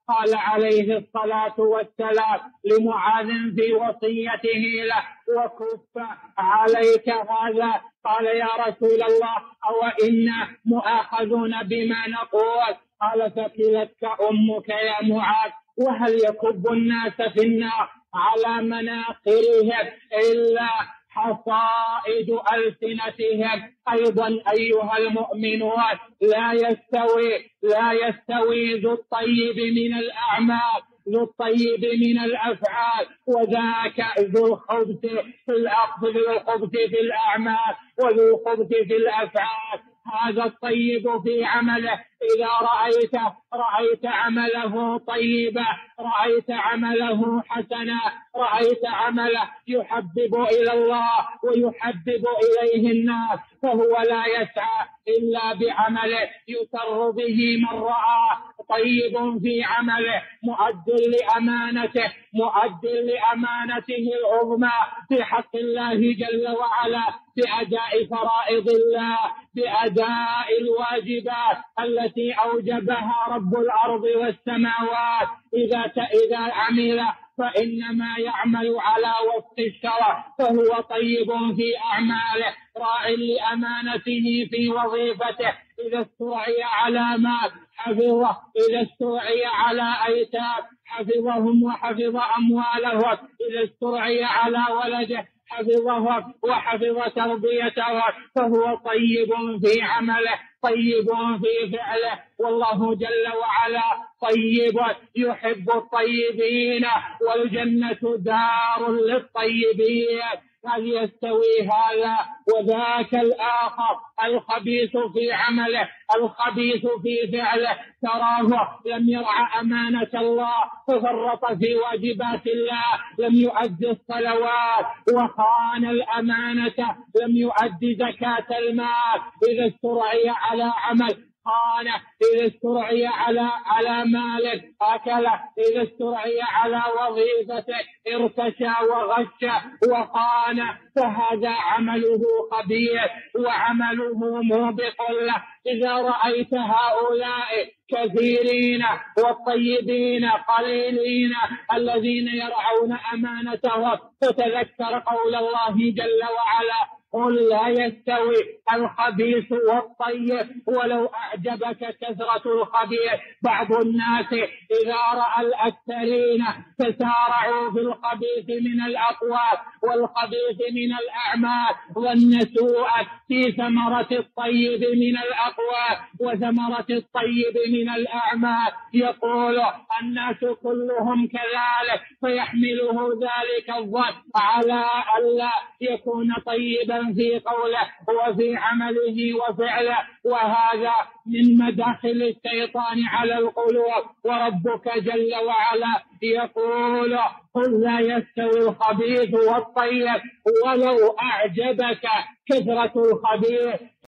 قال عليه الصلاة والسلام لمعاذ في وصيته له: وكف عليك هذا. قال: يا رسول الله، أو إنا مؤاخذون بما نقول؟ قال: ثقلتك أمك يا معاذ. وهل يكب الناس في النار على مناخرهم إلا حصائد ألسنتهم؟ أيضا أيها المؤمنون، لا يستوي ذو الطيب من الأعمال ذو الطيب من الأفعال، وذاك ذو الخبث في الأعمال وذو الخبث في الأفعال. هذا الطيب في عمله، إذا رأيت عمله طيبا، رأيت عمله حسنا، رأيت عمله يحبب إلى الله ويحبب إليه الناس، فهو لا يسعى إلا بعمله يسر به من رآه. طيب في عمله، مؤد لأمانته العظمى في حق الله جل وعلا، بأداء فرائض الله، بأداء الواجبات التي أوجبها رب الأرض والسماوات. إذا عمل فإنما يعمل على وفق الشرع، فهو طيب في أعماله، راع لأمانته في وظيفته. إذا استرعي على مال حفظه، إذا استرعي على أيتام حفظهم وحفظ أموالهم، إذا استرعي على ولده حفظه وحفظ تربيته، فهو طيب في عمله، طيب في فعله. والله جل وعلا طيب يحب الطيبين، والجنة دار للطيبين. هل يستوي هذا وذاك الآخر؟ الخبيث في عمله، الخبيث في فعله، تراه لم يرعى أمانة الله ففرط في واجبات الله، لم يؤدي الصلوات وخان الأمانة، لم يؤدي زكاة المال. إذا استرعي على عمل خانه، إذا استرعي على مال أكله، إذا استرعي على وظيفته ارتشى وغش وخانه، فهذا عمله خبيث وعمله موبق له. إذا رأيت هؤلاء كثيرين والطيبين قليلين الذين يرعون أمانتهم، فتذكر قول الله جل وعلا: قل لا يستوي الخبيث والطيب ولو أعجبك كثرة الخبيث. بعض الناس إذا رأى الأكثرين تسارعوا في الخبيث من الأقوال والخبيث من الأعمال، ظن سوءا في ثمرة الطيب من الأقوال وثمرة الطيب من الأعمال. يقول الناس كلهم كذلك، فيحمله ذلك الظن على ألا يكون طيبا في قوله وفي عمله وفعله، وهذا من مداخل الشيطان على القلوب. وربك جل وعلا يقول: قل لا يستوي الخبيث والطيب ولو أعجبك كثرة الخبيث.